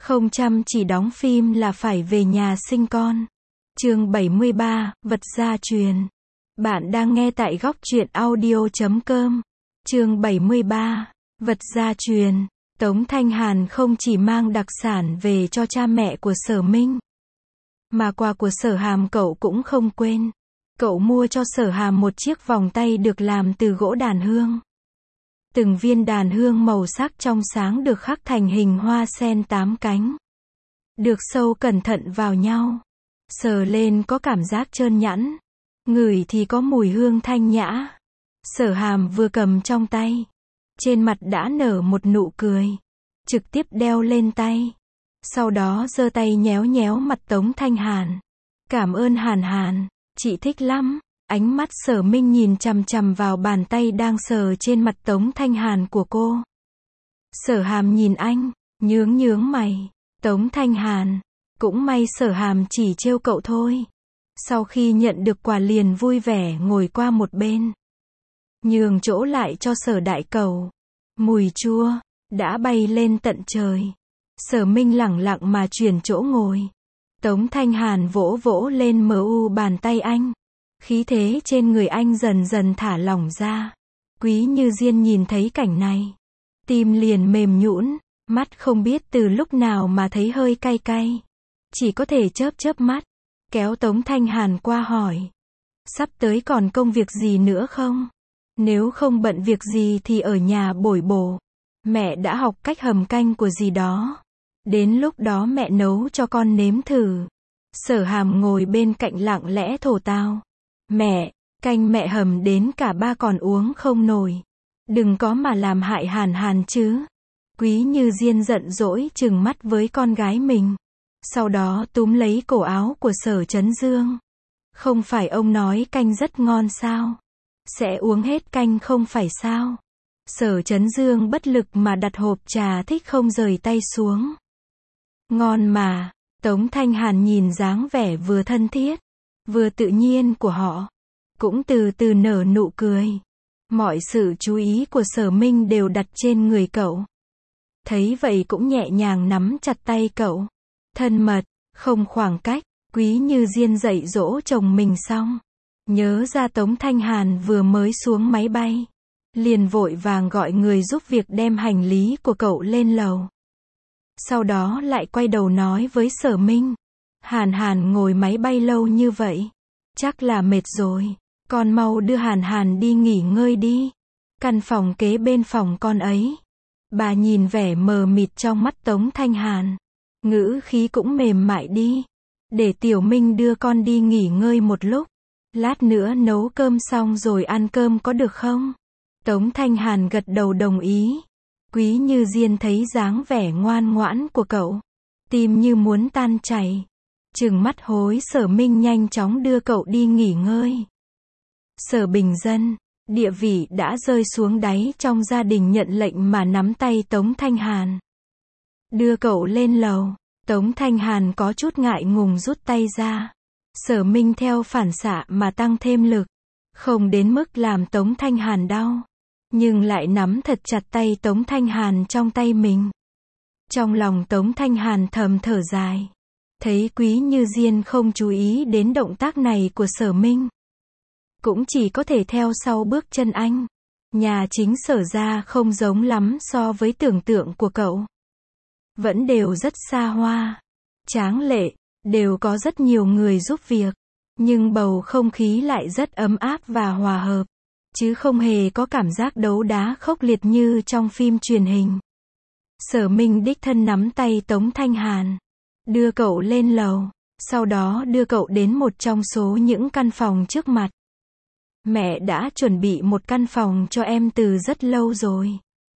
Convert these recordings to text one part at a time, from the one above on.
Không chăm chỉ đóng phim là phải về nhà sinh con. Chương 73, Vật gia truyền. Bạn đang nghe tại góc truyện audio.com. Chương 73, Vật gia truyền. Tống Thanh Hàn không chỉ mang đặc sản về cho cha mẹ của Sở Minh, mà quà của Sở Hàm cậu cũng không quên. Cậu mua cho Sở Hàm một chiếc vòng tay được làm từ gỗ đàn hương. Từng viên đàn hương màu sắc trong sáng được khắc thành hình hoa sen 8 cánh. Được sâu cẩn thận vào nhau. Sờ lên có cảm giác trơn nhẵn. Ngửi thì có mùi hương thanh nhã. Sở Hàm vừa cầm trong tay, trên mặt đã nở một nụ cười. Trực tiếp đeo lên tay. Sau đó giơ tay nhéo nhéo mặt Tống Thanh Hàn. Cảm ơn Hàn Hàn, chị thích lắm. Ánh mắt Sở Minh nhìn chằm chằm vào bàn tay đang sờ trên mặt Tống Thanh Hàn của cô. Sở Hàm nhìn anh, nhướng nhướng mày. Tống Thanh Hàn, cũng may Sở Hàm chỉ trêu cậu thôi. Sau khi nhận được quà liền vui vẻ ngồi qua một bên, nhường chỗ lại cho Sở Đại Cẩu. Mùi chua đã bay lên tận trời. Sở Minh lẳng lặng mà chuyển chỗ ngồi. Tống Thanh Hàn vỗ vỗ lên bàn tay anh. Khí thế trên người anh dần dần thả lỏng ra. Quý Như Diên nhìn thấy cảnh này, tim liền mềm nhũn, mắt không biết từ lúc nào mà thấy hơi cay cay. Chỉ có thể chớp chớp mắt, kéo Tống Thanh Hàn qua hỏi. Sắp tới còn công việc gì nữa không? Nếu không bận việc gì thì ở nhà bồi bổ. Mẹ đã học cách hầm canh của gì đó. Đến lúc đó mẹ nấu cho con nếm thử. Sở Hàm ngồi bên cạnh lặng lẽ thổ tao. Mẹ, canh mẹ hầm đến cả ba còn uống không nổi. Đừng có mà làm hại Hàn Hàn chứ. Quý Như Diên giận dỗi trừng mắt với con gái mình. Sau đó túm lấy cổ áo của Sở Chấn Dương. Không phải ông nói canh rất ngon sao? Sẽ uống hết canh không phải sao? Sở Chấn Dương bất lực mà đặt hộp trà thích không rời tay xuống. Ngon mà. Tống Thanh Hàn nhìn dáng vẻ vừa thân thiết, vừa tự nhiên của họ, cũng từ từ nở nụ cười. Mọi sự chú ý của Sở Minh đều đặt trên người cậu. Thấy vậy cũng nhẹ nhàng nắm chặt tay cậu. Thân mật, không khoảng cách. Quý Như Diên dạy dỗ chồng mình xong, nhớ ra Tống Thanh Hàn vừa mới xuống máy bay, liền vội vàng gọi người giúp việc đem hành lý của cậu lên lầu. Sau đó lại quay đầu nói với Sở Minh. Hàn Hàn ngồi máy bay lâu như vậy, chắc là mệt rồi. Con mau đưa Hàn Hàn đi nghỉ ngơi đi. Căn phòng kế bên phòng con ấy. Bà nhìn vẻ mờ mịt trong mắt Tống Thanh Hàn, ngữ khí cũng mềm mại đi. Để Tiểu Minh đưa con đi nghỉ ngơi một lúc. Lát nữa nấu cơm xong rồi ăn cơm có được không? Tống Thanh Hàn gật đầu đồng ý. Quý Như Diên thấy dáng vẻ ngoan ngoãn của cậu, tim như muốn tan chảy. Trừng mắt hối Sở Minh nhanh chóng đưa cậu đi nghỉ ngơi. Sở Bình Dân, địa vị đã rơi xuống đáy trong gia đình, nhận lệnh mà nắm tay Tống Thanh Hàn, đưa cậu lên lầu. Tống Thanh Hàn có chút ngại ngùng rút tay ra. Sở Minh theo phản xạ mà tăng thêm lực, không đến mức làm Tống Thanh Hàn đau, nhưng lại nắm thật chặt tay Tống Thanh Hàn trong tay mình. Trong lòng Tống Thanh Hàn thầm thở dài. Thấy Quý Như Diên không chú ý đến động tác này của Sở Minh, cũng chỉ có thể theo sau bước chân anh. Nhà chính Sở gia không giống lắm so với tưởng tượng của cậu. Vẫn đều rất xa hoa, tráng lệ, đều có rất nhiều người giúp việc. Nhưng bầu không khí lại rất ấm áp và hòa hợp, chứ không hề có cảm giác đấu đá khốc liệt như trong phim truyền hình. Sở Minh đích thân nắm tay Tống Thanh Hàn, đưa cậu lên lầu, sau đó đưa cậu đến một trong số những căn phòng trước mặt. Mẹ đã chuẩn bị một căn phòng cho em từ rất lâu rồi.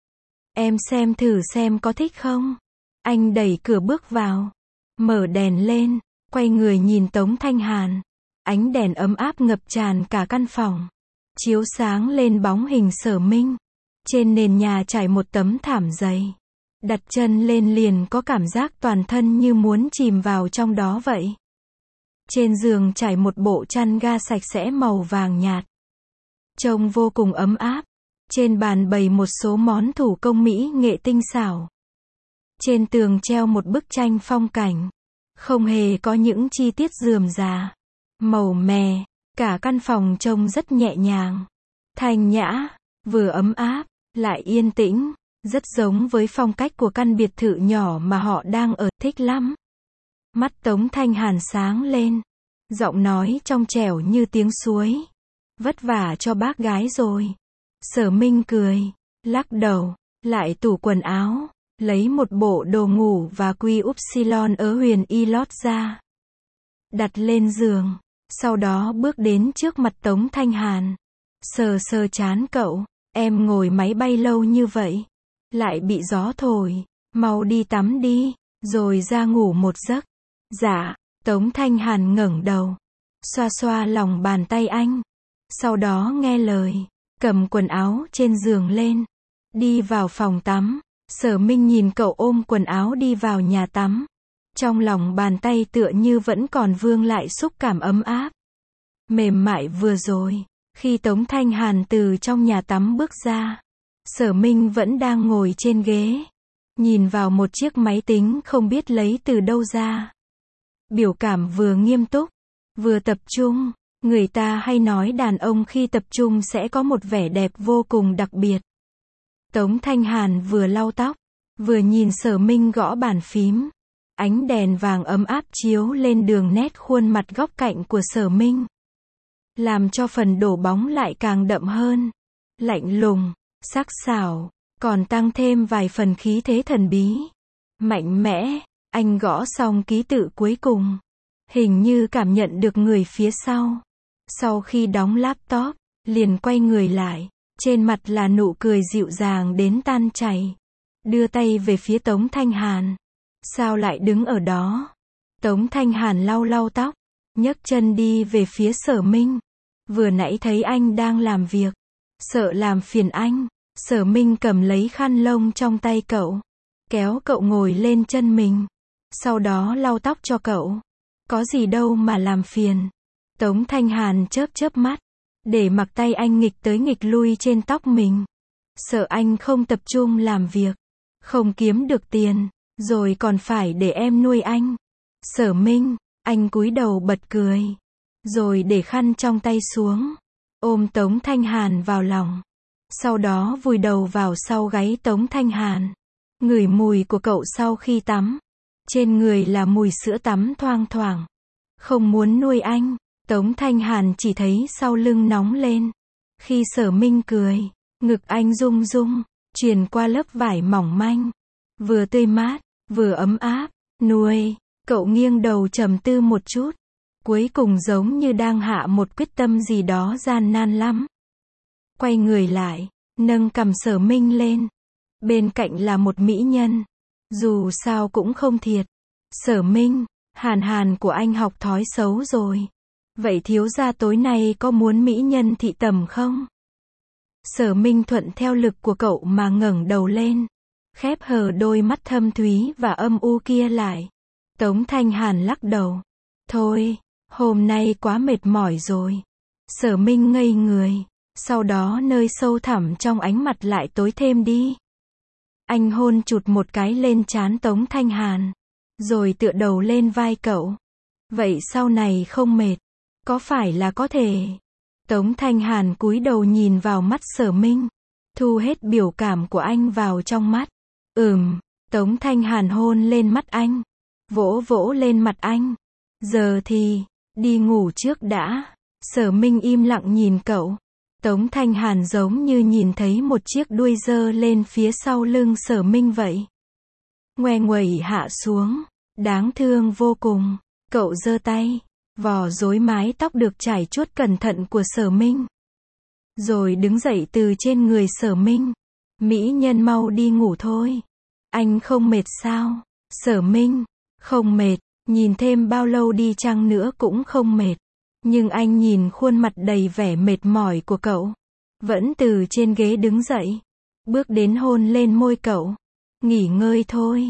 Em xem thử xem có thích không? Anh đẩy cửa bước vào, mở đèn lên, quay người nhìn Tống Thanh Hàn. Ánh đèn ấm áp ngập tràn cả căn phòng, chiếu sáng lên bóng hình Sở Minh. Trên nền nhà trải một tấm thảm dày. Đặt chân lên liền có cảm giác toàn thân như muốn chìm vào trong đó vậy. Trên giường trải một bộ chăn ga sạch sẽ màu vàng nhạt, trông vô cùng ấm áp. Trên bàn bày một số món thủ công mỹ nghệ tinh xảo. Trên tường treo một bức tranh phong cảnh. Không hề có những chi tiết rườm rà, màu mè. Cả căn phòng trông rất nhẹ nhàng, thanh nhã, vừa ấm áp, lại yên tĩnh. Rất giống với phong cách của căn biệt thự nhỏ mà họ đang ở, thích lắm. Mắt Tống Thanh Hàn sáng lên. Giọng nói trong trẻo như tiếng suối. Vất vả cho bác gái rồi. Sở Minh cười, lắc đầu, lại tủ quần áo, lấy một bộ đồ ngủ và quy upsilon ở Huyền Y lót ra. Đặt lên giường, sau đó bước đến trước mặt Tống Thanh Hàn. Sờ sờ trán cậu, em ngồi máy bay lâu như vậy. Lại bị gió thổi, mau đi tắm đi, rồi ra ngủ một giấc. Dạ, Tống Thanh Hàn ngẩng đầu, xoa xoa lòng bàn tay anh. Sau đó nghe lời, cầm quần áo trên giường lên, đi vào phòng tắm. Sở Minh nhìn cậu ôm quần áo đi vào nhà tắm. Trong lòng bàn tay tựa như vẫn còn vương lại xúc cảm ấm áp, mềm mại vừa rồi. Khi Tống Thanh Hàn từ trong nhà tắm bước ra, Sở Minh vẫn đang ngồi trên ghế, nhìn vào một chiếc máy tính không biết lấy từ đâu ra. Biểu cảm vừa nghiêm túc, vừa tập trung. Người ta hay nói đàn ông khi tập trung sẽ có một vẻ đẹp vô cùng đặc biệt. Tống Thanh Hàn vừa lau tóc, vừa nhìn Sở Minh gõ bàn phím. Ánh đèn vàng ấm áp chiếu lên đường nét khuôn mặt góc cạnh của Sở Minh, làm cho phần đổ bóng lại càng đậm hơn. Lạnh lùng, sắc sảo, còn tăng thêm vài phần khí thế thần bí, mạnh mẽ. Anh gõ xong ký tự cuối cùng, hình như cảm nhận được người phía sau. Sau khi đóng laptop, liền quay người lại, trên mặt là nụ cười dịu dàng đến tan chảy. Đưa tay về phía Tống Thanh Hàn. Sao lại đứng ở đó? Tống Thanh Hàn lau lau tóc, nhấc chân đi về phía Sở Minh. Vừa nãy thấy anh đang làm việc, sợ làm phiền anh. Sở Minh cầm lấy khăn lông trong tay cậu, kéo cậu ngồi lên chân mình, sau đó lau tóc cho cậu. Có gì đâu mà làm phiền. Tống Thanh Hàn chớp chớp mắt, để mặc tay anh nghịch tới nghịch lui trên tóc mình. Sợ anh không tập trung làm việc, không kiếm được tiền, rồi còn phải để em nuôi anh. Sở Minh, anh cúi đầu bật cười, rồi để khăn trong tay xuống, ôm Tống Thanh Hàn vào lòng. Sau đó vùi đầu vào sau gáy Tống Thanh Hàn, ngửi mùi của cậu sau khi tắm. Trên người là mùi sữa tắm thoang thoảng. Không muốn nuôi anh. Tống Thanh Hàn chỉ thấy sau lưng nóng lên. Khi Sở Minh cười, ngực anh rung rung, truyền qua lớp vải mỏng manh. Vừa tươi mát, vừa ấm áp. Nuôi, cậu nghiêng đầu trầm tư một chút. Cuối cùng giống như đang hạ một quyết tâm gì đó gian nan lắm. Quay người lại, nâng cằm Sở Minh lên. Bên cạnh là một mỹ nhân. Dù sao cũng không thiệt. Sở Minh, Hàn Hàn của anh học thói xấu rồi. Vậy thiếu gia tối nay có muốn mỹ nhân thị tầm không? Sở Minh thuận theo lực của cậu mà ngẩng đầu lên, khép hờ đôi mắt thâm thúy và âm u kia lại. Tống Thanh Hàn lắc đầu. Thôi, hôm nay quá mệt mỏi rồi. Sở Minh ngây người, sau đó nơi sâu thẳm trong ánh mặt lại tối thêm đi. Anh hôn chụt một cái lên trán Tống Thanh Hàn, rồi tựa đầu lên vai cậu. Vậy sau này không mệt, có phải là có thể? Tống Thanh Hàn cúi đầu nhìn vào mắt Sở Minh, thu hết biểu cảm của anh vào trong mắt. Tống Thanh Hàn hôn lên mắt anh, vỗ vỗ lên mặt anh. Giờ thì, đi ngủ trước đã. Sở Minh im lặng nhìn cậu. Tống Thanh Hàn giống như nhìn thấy một chiếc đuôi giơ lên phía sau lưng Sở Minh vậy. Ngoe nguẩy hạ xuống, đáng thương vô cùng. Cậu giơ tay, vò rối mái tóc được trải chuốt cẩn thận của Sở Minh. Rồi đứng dậy từ trên người Sở Minh. Mỹ nhân mau đi ngủ thôi. Anh không mệt sao? Sở Minh, không mệt, nhìn thêm bao lâu đi chăng nữa cũng không mệt. Nhưng anh nhìn khuôn mặt đầy vẻ mệt mỏi của cậu, vẫn từ trên ghế đứng dậy, bước đến hôn lên môi cậu. Nghỉ ngơi thôi.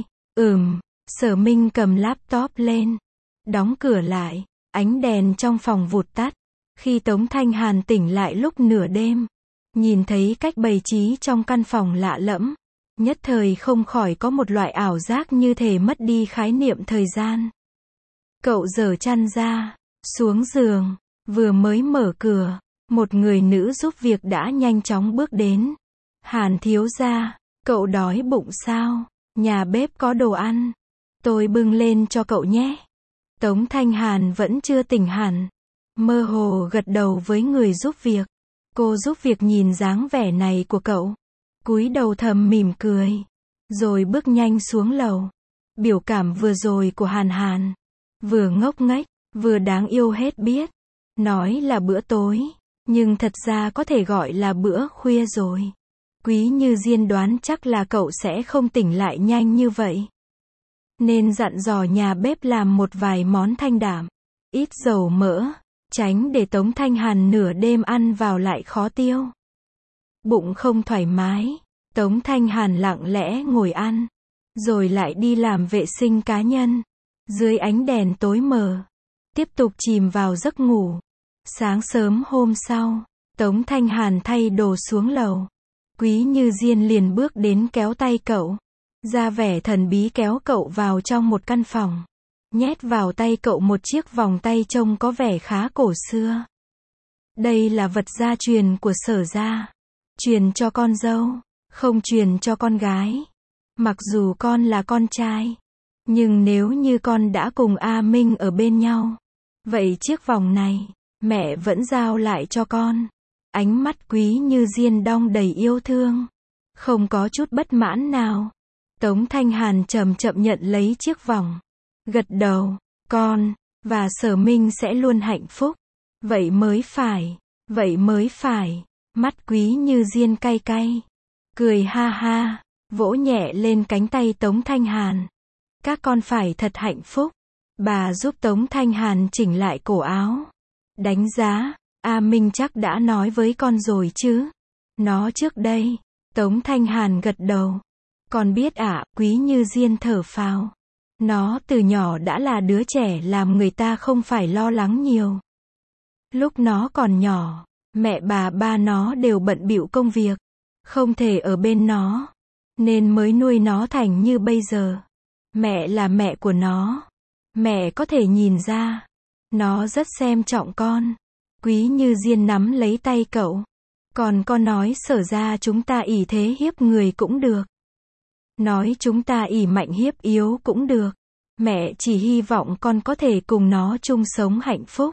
Sở Minh cầm laptop lên, đóng cửa lại, ánh đèn trong phòng vụt tắt. Khi Tống Thanh Hàn tỉnh lại lúc nửa đêm, nhìn thấy cách bày trí trong căn phòng lạ lẫm, Nhất thời không khỏi có một loại ảo giác như thể mất đi khái niệm thời gian. Cậu giở chăn ra, xuống giường, vừa mới mở cửa, một người nữ giúp việc đã nhanh chóng bước đến. Hàn thiếu gia, cậu đói bụng sao? Nhà bếp có đồ ăn. Tôi bưng lên cho cậu nhé. Tống Thanh Hàn vẫn chưa tỉnh hẳn. Mơ hồ gật đầu với người giúp việc. Cô giúp việc nhìn dáng vẻ này của cậu. Cúi đầu thầm mỉm cười. Rồi bước nhanh xuống lầu. Biểu cảm vừa rồi của Hàn Hàn. Vừa ngốc nghếch, vừa đáng yêu hết biết. Nói là bữa tối. Nhưng thật ra có thể gọi là bữa khuya rồi. Quý Như Diên đoán chắc là cậu sẽ không tỉnh lại nhanh như vậy. Nên dặn dò nhà bếp làm một vài món thanh đạm. Ít dầu mỡ. Tránh để Tống Thanh Hàn nửa đêm ăn vào lại khó tiêu. Bụng không thoải mái. Tống Thanh Hàn lặng lẽ ngồi ăn. Rồi lại đi làm vệ sinh cá nhân. Dưới ánh đèn tối mờ. Tiếp tục chìm vào giấc ngủ. Sáng sớm hôm sau, Tống Thanh Hàn thay đồ xuống lầu. Quý Như Diên liền bước đến kéo tay cậu. Ra vẻ thần bí kéo cậu vào trong một căn phòng. Nhét vào tay cậu một chiếc vòng tay trông có vẻ khá cổ xưa. Đây là vật gia truyền của Sở gia. Truyền cho con dâu, không truyền cho con gái. Mặc dù con là con trai. Nhưng nếu như con đã cùng A Minh ở bên nhau. Vậy chiếc vòng này, mẹ vẫn giao lại cho con. Ánh mắt Quý Như Diên đong đầy yêu thương. Không có chút bất mãn nào. Tống Thanh Hàn chậm chậm nhận lấy chiếc vòng. Gật đầu, con, và Sở Minh sẽ luôn hạnh phúc. Vậy mới phải, vậy mới phải. Mắt Quý Như Diên cay cay. Cười ha ha, vỗ nhẹ lên cánh tay Tống Thanh Hàn. Các con phải thật hạnh phúc. Bà giúp Tống Thanh Hàn chỉnh lại cổ áo. Đánh giá, A Minh chắc đã nói với con rồi chứ. Nó trước đây. Tống Thanh Hàn gật đầu. Con biết ạ, Quý Như Diên thở phào. Nó từ nhỏ đã là đứa trẻ làm người ta không phải lo lắng nhiều. Lúc nó còn nhỏ, mẹ ba nó đều bận bịu công việc. Không thể ở bên nó. Nên mới nuôi nó thành như bây giờ. Mẹ là mẹ của nó. Mẹ có thể nhìn ra. Nó rất xem trọng con. Quý Như Diên nắm lấy tay cậu. Còn con nói Sở ra chúng ta ỷ thế hiếp người cũng được. Nói chúng ta ỷ mạnh hiếp yếu cũng được. Mẹ chỉ hy vọng con có thể cùng nó chung sống hạnh phúc.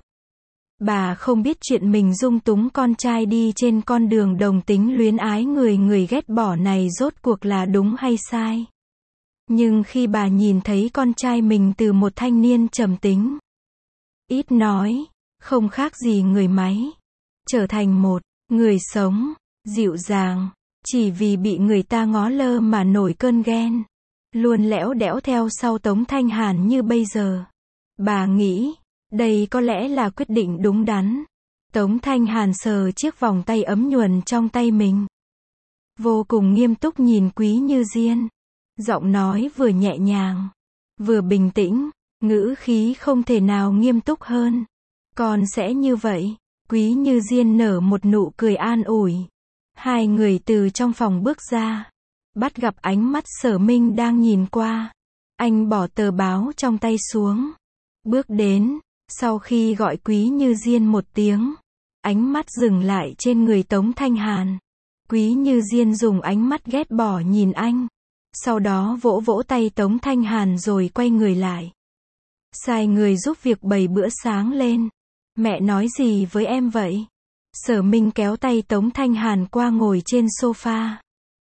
Bà không biết chuyện mình dung túng con trai đi trên con đường đồng tính luyến ái người ghét bỏ này rốt cuộc là đúng hay sai. Nhưng khi bà nhìn thấy con trai mình từ một thanh niên trầm tính, ít nói, không khác gì người máy, trở thành một người sống, dịu dàng, chỉ vì bị người ta ngó lơ mà nổi cơn ghen, luôn lẽo đẽo theo sau Tống Thanh Hàn như bây giờ. Bà nghĩ, đây có lẽ là quyết định đúng đắn. Tống Thanh Hàn sờ chiếc vòng tay ấm nhuần trong tay mình. Vô cùng nghiêm túc nhìn Quý Như Diên. Giọng nói vừa nhẹ nhàng, vừa bình tĩnh, ngữ khí không thể nào nghiêm túc hơn. Con sẽ như vậy. Quý Như Diên nở một nụ cười an ủi. Hai người từ trong phòng bước ra. Bắt gặp ánh mắt Sở Minh đang nhìn qua. Anh bỏ tờ báo trong tay xuống. Bước đến, sau khi gọi Quý Như Diên một tiếng. Ánh mắt dừng lại trên người Tống Thanh Hàn. Quý Như Diên dùng ánh mắt ghét bỏ nhìn anh. Sau đó vỗ vỗ tay Tống Thanh Hàn rồi quay người lại. Sai người giúp việc bày bữa sáng lên. Mẹ nói gì với em vậy? Sở Minh kéo tay Tống Thanh Hàn qua ngồi trên sofa.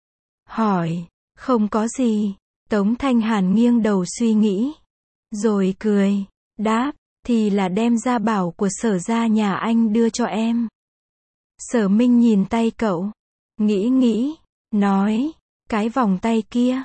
Hỏi, không có gì. Tống Thanh Hàn nghiêng đầu suy nghĩ. Rồi cười, đáp, thì là đem gia bảo của Sở gia nhà anh đưa cho em. Sở Minh nhìn tay cậu. Nghĩ, nói, cái vòng tay kia,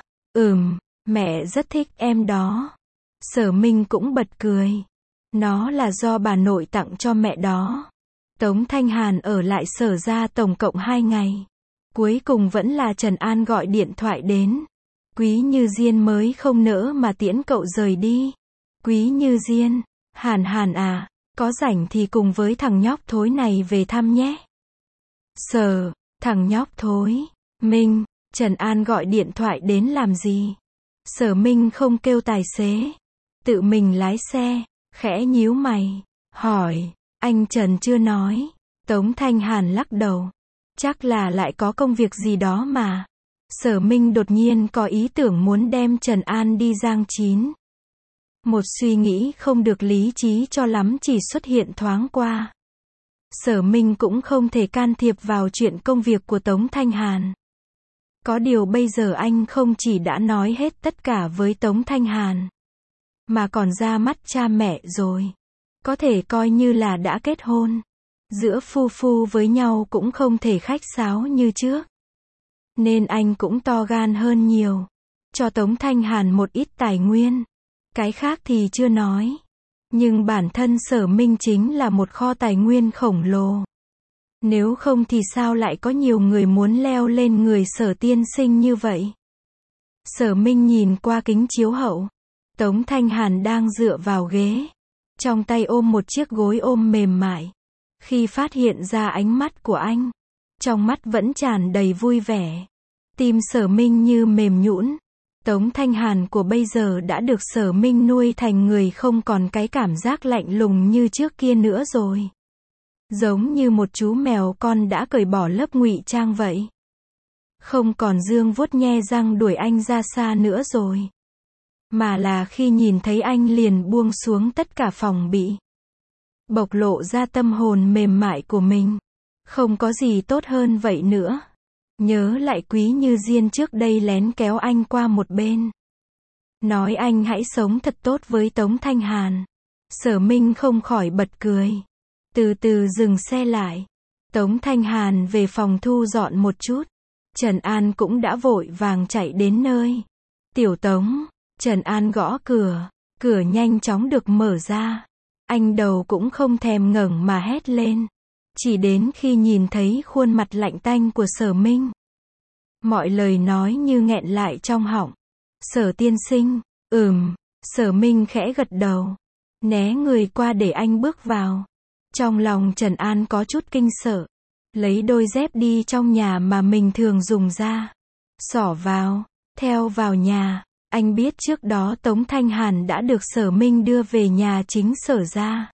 mẹ rất thích em đó. Sở Minh cũng bật cười. Nó là do bà nội tặng cho mẹ đó. Tống Thanh Hàn ở lại Sở gia tổng cộng 2 ngày. Cuối cùng vẫn là Trần An gọi điện thoại đến. Quý Như Diên mới không nỡ mà tiễn cậu rời đi. Quý Như Diên, Hàn à, có rảnh thì cùng với thằng nhóc thối này về thăm nhé. Sở, thằng nhóc thối, Minh, Trần An gọi điện thoại đến làm gì? Sở Minh không kêu tài xế, tự mình lái xe, khẽ nhíu mày, hỏi, anh Trần chưa nói. Tống Thanh Hàn lắc đầu, chắc là lại có công việc gì đó mà. Sở Minh đột nhiên có ý tưởng muốn đem Trần An đi Giang Chín. Một suy nghĩ không được lý trí cho lắm chỉ xuất hiện thoáng qua. Sở Minh cũng không thể can thiệp vào chuyện công việc của Tống Thanh Hàn. Có điều bây giờ anh không chỉ đã nói hết tất cả với Tống Thanh Hàn, mà còn ra mắt cha mẹ rồi. Có thể coi như là đã kết hôn. Giữa phu phu với nhau cũng không thể khách sáo như trước. Nên anh cũng to gan hơn nhiều. Cho Tống Thanh Hàn một ít tài nguyên. Cái khác thì chưa nói. Nhưng bản thân Sở Minh chính là một kho tài nguyên khổng lồ. Nếu không thì sao lại có nhiều người muốn leo lên người Sở tiên sinh như vậy? Sở Minh nhìn qua kính chiếu hậu. Tống Thanh Hàn đang dựa vào ghế. Trong tay ôm một chiếc gối ôm mềm mại. Khi phát hiện ra ánh mắt của anh, trong mắt vẫn tràn đầy vui vẻ. Tim Sở Minh như mềm nhũn. Tống Thanh Hàn của bây giờ đã được Sở Minh nuôi thành người không còn cái cảm giác lạnh lùng như trước kia nữa rồi. Giống như một chú mèo con đã cởi bỏ lớp ngụy trang vậy. Không còn dương vuốt nhe răng đuổi anh ra xa nữa rồi. Mà là khi nhìn thấy anh liền buông xuống tất cả phòng bị. Bộc lộ ra tâm hồn mềm mại của mình. Không có gì tốt hơn vậy nữa. Nhớ lại Quý Như Diên trước đây lén kéo anh qua một bên. Nói anh hãy sống thật tốt với Tống Thanh Hàn. Sở Minh không khỏi bật cười. Từ từ dừng xe lại. Tống Thanh Hàn về phòng thu dọn một chút. Trần An cũng đã vội vàng chạy đến nơi. Tiểu Tống. Trần An gõ cửa. Cửa nhanh chóng được mở ra. Anh đầu cũng không thèm ngẩng mà hét lên. Chỉ đến khi nhìn thấy khuôn mặt lạnh tanh của Sở Minh. Mọi lời nói như nghẹn lại trong họng. Sở tiên sinh. Sở Minh khẽ gật đầu. Né người qua để anh bước vào. Trong lòng Trần An có chút kinh sợ. Lấy đôi dép đi trong nhà mà mình thường dùng ra. Xỏ vào. Theo vào nhà. Anh biết trước đó Tống Thanh Hàn đã được Sở Minh đưa về nhà chính Sở ra.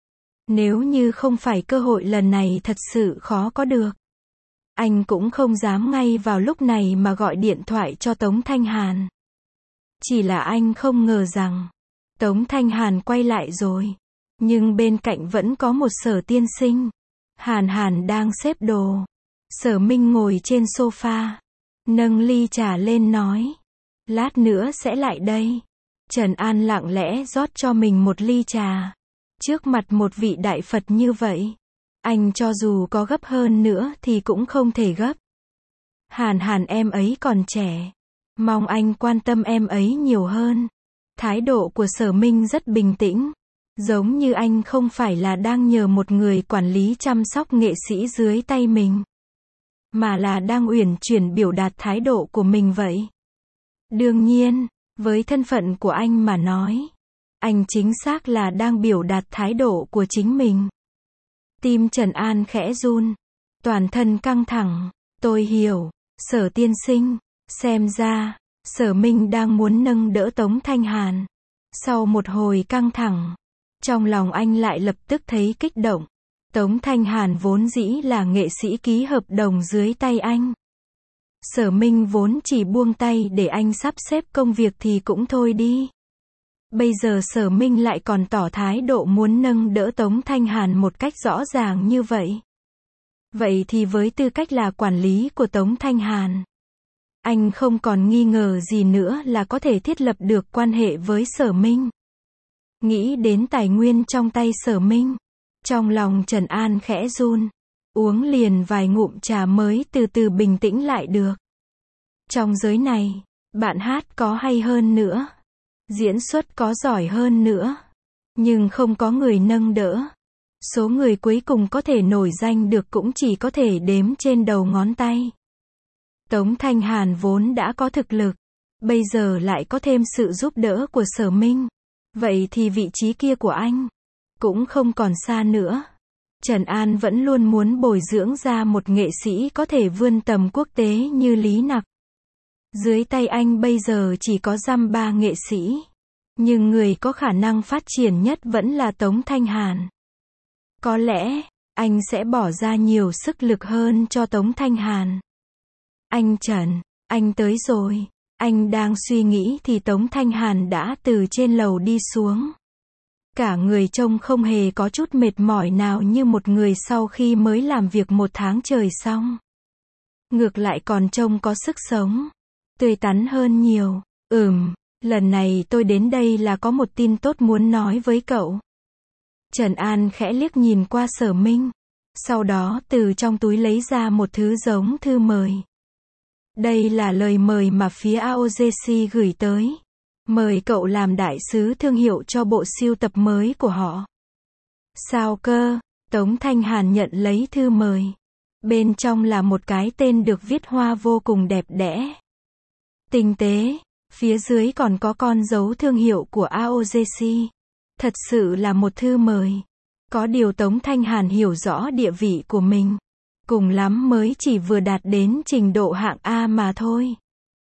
Nếu như không phải cơ hội lần này thật sự khó có được. Anh cũng không dám ngay vào lúc này mà gọi điện thoại cho Tống Thanh Hàn. Chỉ là anh không ngờ rằng Tống Thanh Hàn quay lại rồi. Nhưng bên cạnh vẫn có một Sở tiên sinh. Hàn đang xếp đồ. Sở Minh ngồi trên sofa. Nâng ly trà lên nói. Lát nữa sẽ lại đây. Trần An lặng lẽ rót cho mình một ly trà. Trước mặt một vị đại Phật như vậy. Anh cho dù có gấp hơn nữa thì cũng không thể gấp. Hàn em ấy còn trẻ. Mong anh quan tâm em ấy nhiều hơn. Thái độ của Sở Minh rất bình tĩnh. Giống như anh không phải là đang nhờ một người quản lý chăm sóc nghệ sĩ dưới tay mình. Mà là đang uyển chuyển biểu đạt thái độ của mình vậy. Đương nhiên, với thân phận của anh mà nói. Anh chính xác là đang biểu đạt thái độ của chính mình. Tim Trần An khẽ run. Toàn thân căng thẳng. Tôi hiểu. Sở tiên sinh. Xem ra, Sở Minh đang muốn nâng đỡ Tống Thanh Hàn. Sau một hồi căng thẳng. Trong lòng anh lại lập tức thấy kích động. Tống Thanh Hàn vốn dĩ là nghệ sĩ ký hợp đồng dưới tay anh. Sở Minh vốn chỉ buông tay để anh sắp xếp công việc thì cũng thôi đi. Bây giờ Sở Minh lại còn tỏ thái độ muốn nâng đỡ Tống Thanh Hàn một cách rõ ràng như vậy. Vậy thì với tư cách là quản lý của Tống Thanh Hàn, anh không còn nghi ngờ gì nữa là có thể thiết lập được quan hệ với Sở Minh. Nghĩ đến tài nguyên trong tay Sở Minh, trong lòng Trần An khẽ run. Uống liền vài ngụm trà mới từ từ bình tĩnh lại được. Trong giới này, bạn hát có hay hơn nữa, diễn xuất có giỏi hơn nữa, nhưng không có người nâng đỡ. Số người cuối cùng có thể nổi danh được cũng chỉ có thể đếm trên đầu ngón tay. Tống Thanh Hàn vốn đã có thực lực, bây giờ lại có thêm sự giúp đỡ của Sở Minh. Vậy thì vị trí kia của anh cũng không còn xa nữa. Trần An vẫn luôn muốn bồi dưỡng ra một nghệ sĩ có thể vươn tầm quốc tế như Lý Nặc. Dưới tay anh bây giờ chỉ có dăm ba nghệ sĩ. Nhưng người có khả năng phát triển nhất vẫn là Tống Thanh Hàn. Có lẽ, anh sẽ bỏ ra nhiều sức lực hơn cho Tống Thanh Hàn. Anh Trần, anh tới rồi. Anh đang suy nghĩ thì Tống Thanh Hàn đã từ trên lầu đi xuống. Cả người trông không hề có chút mệt mỏi nào như một người sau khi mới làm việc một tháng trời xong. Ngược lại còn trông có sức sống, tươi tắn hơn nhiều. Lần này tôi đến đây là có một tin tốt muốn nói với cậu. Trần An khẽ liếc nhìn qua Sở Minh. Sau đó từ trong túi lấy ra một thứ giống thư mời. Đây là lời mời mà phía AOJC gửi tới. Mời cậu làm đại sứ thương hiệu cho bộ sưu tập mới của họ. Sao cơ? Tống Thanh Hàn nhận lấy thư mời. Bên trong là một cái tên được viết hoa vô cùng đẹp đẽ, tinh tế. Phía dưới còn có con dấu thương hiệu của AOJC. Thật sự là một thư mời. Có điều Tống Thanh Hàn hiểu rõ địa vị của mình. Cùng lắm mới chỉ vừa đạt đến trình độ hạng A mà thôi.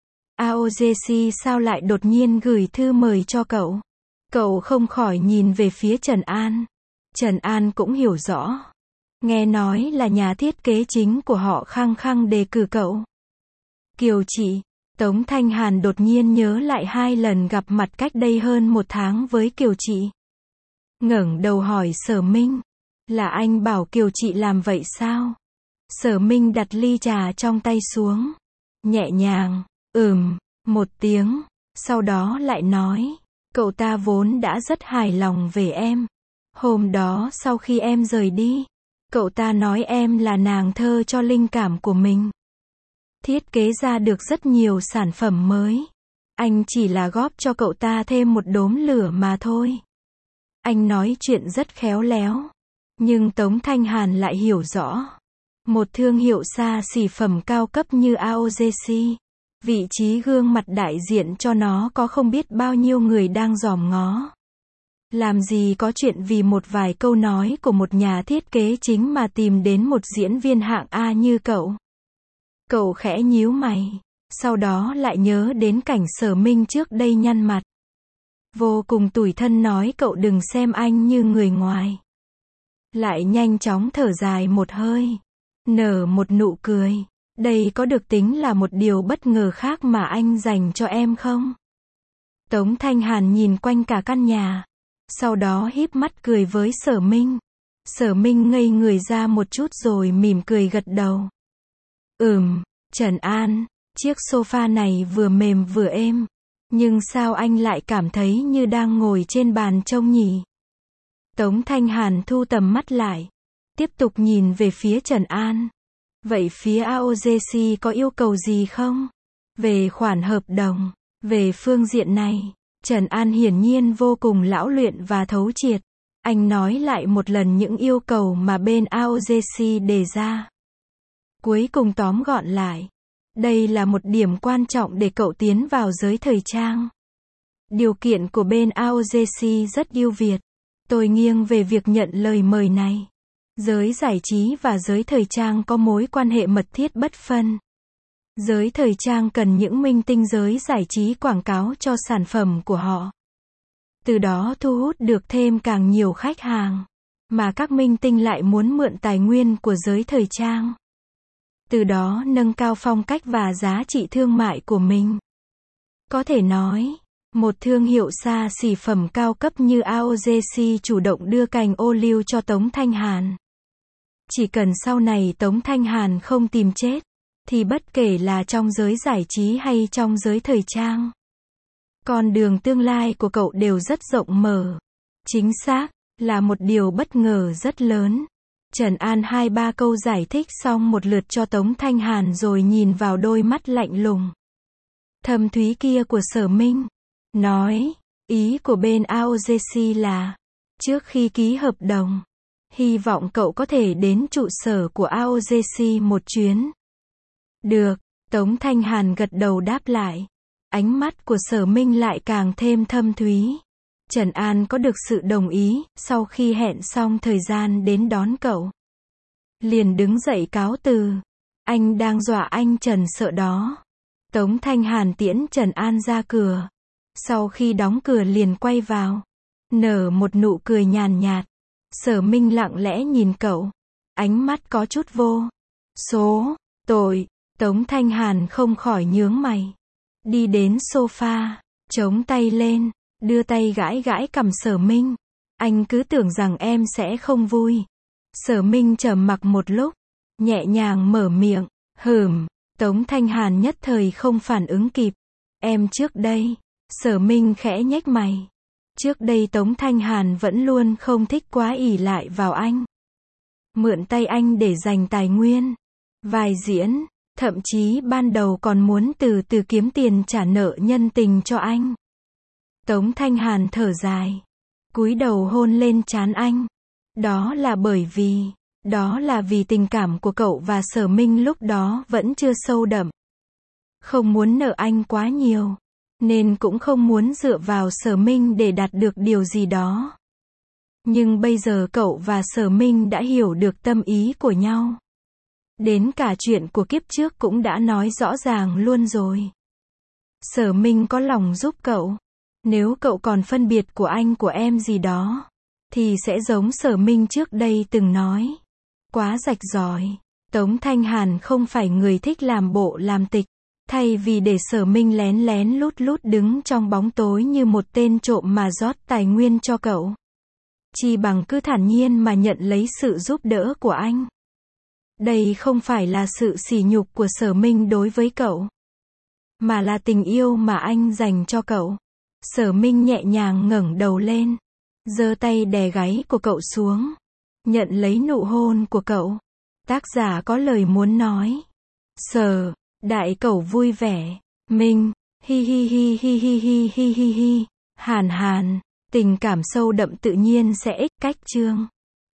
AOJC sao lại đột nhiên gửi thư mời cho cậu? Cậu không khỏi nhìn về phía Trần An. Trần An cũng hiểu rõ. Nghe nói là nhà thiết kế chính của họ khăng khăng đề cử cậu. Kiều Chị. Tống Thanh Hàn đột nhiên nhớ lại 2 lần gặp mặt cách đây hơn 1 tháng với Kiều Chị. Ngẩng đầu hỏi Sở Minh. Là anh bảo Kiều Chị làm vậy sao? Sở Minh đặt ly trà trong tay xuống. Nhẹ nhàng, một tiếng. Sau đó lại nói. Cậu ta vốn đã rất hài lòng về em. Hôm đó sau khi em rời đi, cậu ta nói em là nàng thơ cho linh cảm của mình. Thiết kế ra được rất nhiều sản phẩm mới. Anh chỉ là góp cho cậu ta thêm một đốm lửa mà thôi. Anh nói chuyện rất khéo léo. Nhưng Tống Thanh Hàn lại hiểu rõ. Một thương hiệu xa xỉ phẩm cao cấp như AOJC. Vị trí gương mặt đại diện cho nó có không biết bao nhiêu người đang dòm ngó. Làm gì có chuyện vì một vài câu nói của một nhà thiết kế chính mà tìm đến một diễn viên hạng A như cậu. Cậu khẽ nhíu mày. Sau đó lại nhớ đến cảnh Sở Minh trước đây nhăn mặt. Vô cùng tủi thân nói cậu đừng xem anh như người ngoài. Lại nhanh chóng thở dài một hơi. Nở một nụ cười. Đây có được tính là một điều bất ngờ khác mà anh dành cho em không? Tống Thanh Hàn nhìn quanh cả căn nhà. Sau đó híp mắt cười với Sở Minh. Sở Minh ngây người ra một chút rồi mỉm cười gật đầu. Trần An, chiếc sofa này vừa mềm vừa êm. Nhưng sao anh lại cảm thấy như đang ngồi trên bàn trông nhỉ? Tống Thanh Hàn thu tầm mắt lại. Tiếp tục nhìn về phía Trần An. Vậy phía AOJC có yêu cầu gì không? Về khoản hợp đồng, về phương diện này, Trần An hiển nhiên vô cùng lão luyện và thấu triệt. Anh nói lại một lần những yêu cầu mà bên AOJC đề ra. Cuối cùng tóm gọn lại. Đây là một điểm quan trọng để cậu tiến vào giới thời trang. Điều kiện của bên AOJC rất ưu việt. Tôi nghiêng về việc nhận lời mời này. Giới giải trí và giới thời trang có mối quan hệ mật thiết bất phân. Giới thời trang cần những minh tinh giới giải trí quảng cáo cho sản phẩm của họ. Từ đó thu hút được thêm càng nhiều khách hàng. Mà các minh tinh lại muốn mượn tài nguyên của giới thời trang. Từ đó nâng cao phong cách và giá trị thương mại của mình. Có thể nói, một thương hiệu xa xỉ phẩm cao cấp như AOJC chủ động đưa cành ô liu cho Tống Thanh Hàn. Chỉ cần sau này Tống Thanh Hàn không tìm chết, thì bất kể là trong giới giải trí hay trong giới thời trang, con đường tương lai của cậu đều rất rộng mở. Chính xác, là một điều bất ngờ rất lớn. Trần An 2-3 câu giải thích xong một lượt cho Tống Thanh Hàn rồi nhìn vào đôi mắt lạnh lùng, thâm thúy kia của Sở Minh. Nói, ý của bên AOJC là, trước khi ký hợp đồng, hy vọng cậu có thể đến trụ sở của AOJC một chuyến. Được, Tống Thanh Hàn gật đầu đáp lại. Ánh mắt của Sở Minh lại càng thêm thâm thúy. Trần An có được sự đồng ý, sau khi hẹn xong thời gian đến đón cậu. Liền đứng dậy cáo từ. Anh đang dọa anh Trần sợ đó. Tống Thanh Hàn tiễn Trần An ra cửa. Sau khi đóng cửa liền quay vào. Nở một nụ cười nhàn nhạt. Sở Minh lặng lẽ nhìn cậu. Ánh mắt có chút vô số tội. Tống Thanh Hàn không khỏi nhướng mày. Đi đến sofa, chống tay lên, đưa tay gãi gãi cằm Sở Minh. Anh cứ tưởng rằng em sẽ không vui. Sở Minh trầm mặc một lúc, nhẹ nhàng mở miệng. Tống Thanh Hàn nhất thời không phản ứng kịp. Em trước đây. Sở Minh khẽ nhếch mày. Trước đây Tống Thanh Hàn vẫn luôn không thích quá ỷ lại vào anh. Mượn tay anh để dành tài nguyên, vai diễn, thậm chí ban đầu còn muốn từ từ kiếm tiền trả nợ nhân tình cho anh. Tống Thanh Hàn thở dài, cúi đầu hôn lên trán anh. Đó là vì tình cảm của cậu và Sở Minh lúc đó vẫn chưa sâu đậm. Không muốn nợ anh quá nhiều, nên cũng không muốn dựa vào Sở Minh để đạt được điều gì đó. Nhưng bây giờ cậu và Sở Minh đã hiểu được tâm ý của nhau. Đến cả chuyện của kiếp trước cũng đã nói rõ ràng luôn rồi. Sở Minh có lòng giúp cậu. Nếu cậu còn phân biệt của anh của em gì đó, thì sẽ giống Sở Minh trước đây từng nói. Quá rạch ròi. Tống Thanh Hàn không phải người thích làm bộ làm tịch. Thay vì để Sở Minh lén lén lút lút đứng trong bóng tối như một tên trộm mà rót tài nguyên cho cậu, chi bằng cứ thản nhiên mà nhận lấy sự giúp đỡ của anh. Đây không phải là sự sỉ nhục của Sở Minh đối với cậu, mà là tình yêu mà anh dành cho cậu. Sở Minh nhẹ nhàng ngẩng đầu lên, giơ tay đè gáy của cậu xuống, nhận lấy nụ hôn của cậu. Tác giả có lời muốn nói. Sở, đại cẩu vui vẻ. Minh, hi hi hi hi hi hi hi hi hi. Hàn Hàn, tình cảm sâu đậm tự nhiên sẽ ích cách chương.